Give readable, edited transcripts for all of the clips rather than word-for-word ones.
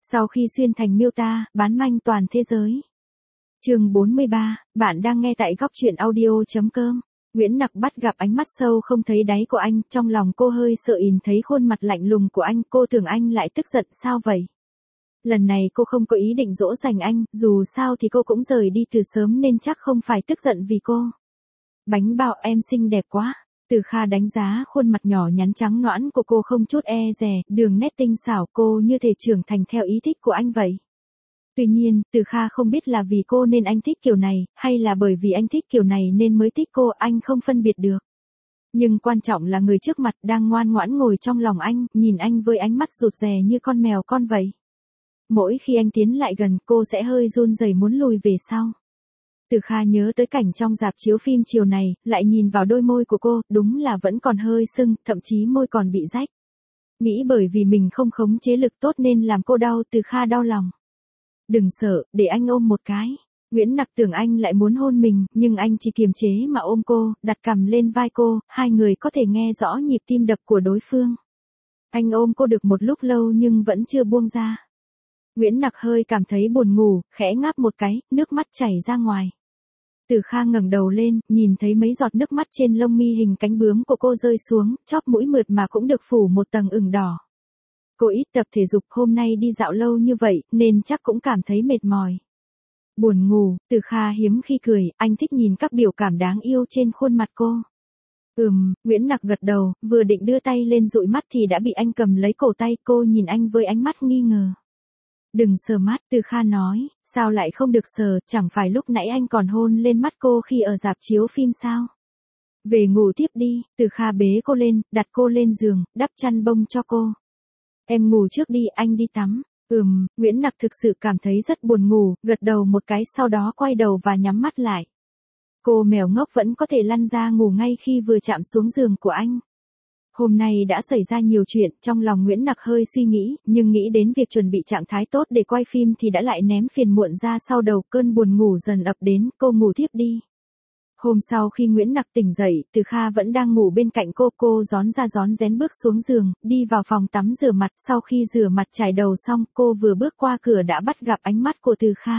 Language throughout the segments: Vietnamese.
Sau khi xuyên thành miêu ta, bán manh toàn thế giới. Chương 43, bạn đang nghe tại góc truyện audio.com. Nguyễn Nặc bắt gặp ánh mắt sâu không thấy đáy của anh, trong lòng cô hơi sợ nhìn thấy khuôn mặt lạnh lùng của anh, cô tưởng anh lại tức giận sao vậy? Lần này cô không có ý định dỗ dành anh, dù sao thì cô cũng rời đi từ sớm nên chắc không phải tức giận vì cô. Bánh bao em xinh đẹp quá. Từ Kha đánh giá khuôn mặt nhỏ nhắn trắng nõn của cô không chút e dè, đường nét tinh xảo cô như thể trưởng thành theo ý thích của anh vậy. Tuy nhiên, Từ Kha không biết là vì cô nên anh thích kiểu này, hay là bởi vì anh thích kiểu này nên mới thích cô, anh không phân biệt được. Nhưng quan trọng là người trước mặt đang ngoan ngoãn ngồi trong lòng anh, nhìn anh với ánh mắt rụt rè như con mèo con vậy. Mỗi khi anh tiến lại gần, cô sẽ hơi run rẩy muốn lùi về sau. Từ Kha nhớ tới cảnh trong rạp chiếu phim chiều này, lại nhìn vào đôi môi của cô, đúng là vẫn còn hơi sưng, thậm chí môi còn bị rách. Nghĩ bởi vì mình không khống chế lực tốt nên làm cô đau, Từ Kha đau lòng. Đừng sợ, để anh ôm một cái. Nguyễn Nặc tưởng anh lại muốn hôn mình, nhưng anh chỉ kiềm chế mà ôm cô, đặt cằm lên vai cô, hai người có thể nghe rõ nhịp tim đập của đối phương. Anh ôm cô được một lúc lâu nhưng vẫn chưa buông ra. Nguyễn Nặc hơi cảm thấy buồn ngủ, khẽ ngáp một cái, nước mắt chảy ra ngoài. Từ Kha ngẩng đầu lên, nhìn thấy mấy giọt nước mắt trên lông mi hình cánh bướm của cô rơi xuống, chóp mũi mượt mà cũng được phủ một tầng ửng đỏ. Cô ít tập thể dục, hôm nay đi dạo lâu như vậy, nên chắc cũng cảm thấy mệt mỏi. Buồn ngủ, Từ Kha hiếm khi cười, anh thích nhìn các biểu cảm đáng yêu trên khuôn mặt cô. Nguyễn Nặc gật đầu, vừa định đưa tay lên dụi mắt thì đã bị anh cầm lấy cổ tay, cô nhìn anh với ánh mắt nghi ngờ. Đừng sờ mắt, Từ Kha nói, sao lại không được sờ, chẳng phải lúc nãy anh còn hôn lên mắt cô khi ở rạp chiếu phim sao? Về ngủ tiếp đi, Từ Kha bế cô lên, đặt cô lên giường, đắp chăn bông cho cô. Em ngủ trước đi, anh đi tắm. Nguyễn Nặc thực sự cảm thấy rất buồn ngủ, gật đầu một cái sau đó quay đầu và nhắm mắt lại. Cô mèo ngốc vẫn có thể lăn ra ngủ ngay khi vừa chạm xuống giường của anh. Hôm nay đã xảy ra nhiều chuyện, trong lòng Nguyễn Nặc hơi suy nghĩ, nhưng nghĩ đến việc chuẩn bị trạng thái tốt để quay phim thì đã lại ném phiền muộn ra sau đầu, cơn buồn ngủ dần ập đến, cô ngủ thiếp đi. Hôm sau khi Nguyễn Nặc tỉnh dậy, Từ Kha vẫn đang ngủ bên cạnh cô rón ra rón rén bước xuống giường, đi vào phòng tắm rửa mặt, sau khi rửa mặt chải đầu xong, cô vừa bước qua cửa đã bắt gặp ánh mắt của Từ Kha.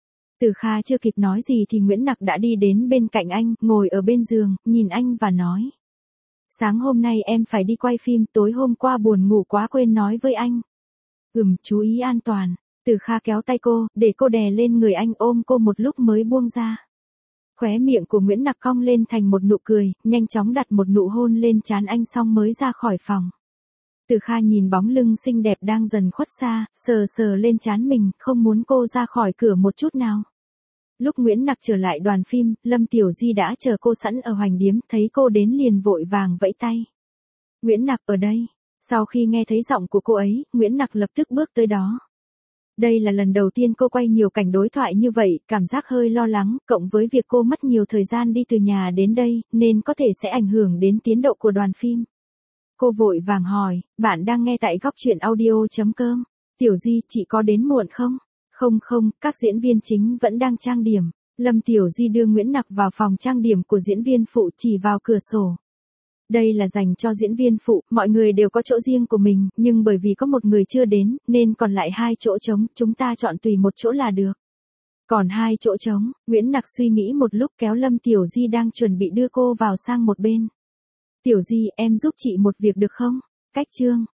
Từ Kha chưa kịp nói gì thì Nguyễn Nặc đã đi đến bên cạnh anh, ngồi ở bên giường, nhìn anh và nói. Sáng hôm nay em phải đi quay phim, tối hôm qua buồn ngủ quá quên nói với anh. Chú ý an toàn. Từ Kha kéo tay cô, để cô đè lên người anh, ôm cô một lúc mới buông ra. Khóe miệng của Nguyễn Nặc cong lên thành một nụ cười, nhanh chóng đặt một nụ hôn lên trán anh xong mới ra khỏi phòng. Từ Kha nhìn bóng lưng xinh đẹp đang dần khuất xa, sờ lên trán mình, không muốn cô ra khỏi cửa một chút nào. Lúc Nguyễn Nặc trở lại đoàn phim, Lâm Tiểu Di đã chờ cô sẵn ở Hoành Điếm, thấy cô đến liền vội vàng vẫy tay. Nguyễn Nặc ở đây. Sau khi nghe thấy giọng của cô ấy, Nguyễn Nặc lập tức bước tới đó. Đây là lần đầu tiên cô quay nhiều cảnh đối thoại như vậy, cảm giác hơi lo lắng, cộng với việc cô mất nhiều thời gian đi từ nhà đến đây, nên có thể sẽ ảnh hưởng đến tiến độ của đoàn phim. Cô vội vàng hỏi, bạn đang nghe tại góc truyện audio.com. Tiểu Di, chị có đến muộn không? Không, các diễn viên chính vẫn đang trang điểm. Lâm Tiểu Di đưa Nguyễn Nặc vào phòng trang điểm của diễn viên phụ, chỉ vào cửa sổ. Đây là dành cho diễn viên phụ, mọi người đều có chỗ riêng của mình, nhưng bởi vì có một người chưa đến, nên còn lại 2 chỗ trống, chúng ta chọn tùy một chỗ là được. Còn 2 chỗ trống, Nguyễn Nặc suy nghĩ một lúc kéo Lâm Tiểu Di đang chuẩn bị đưa cô vào sang một bên. Tiểu Di, em giúp chị một việc được không? Cách chương.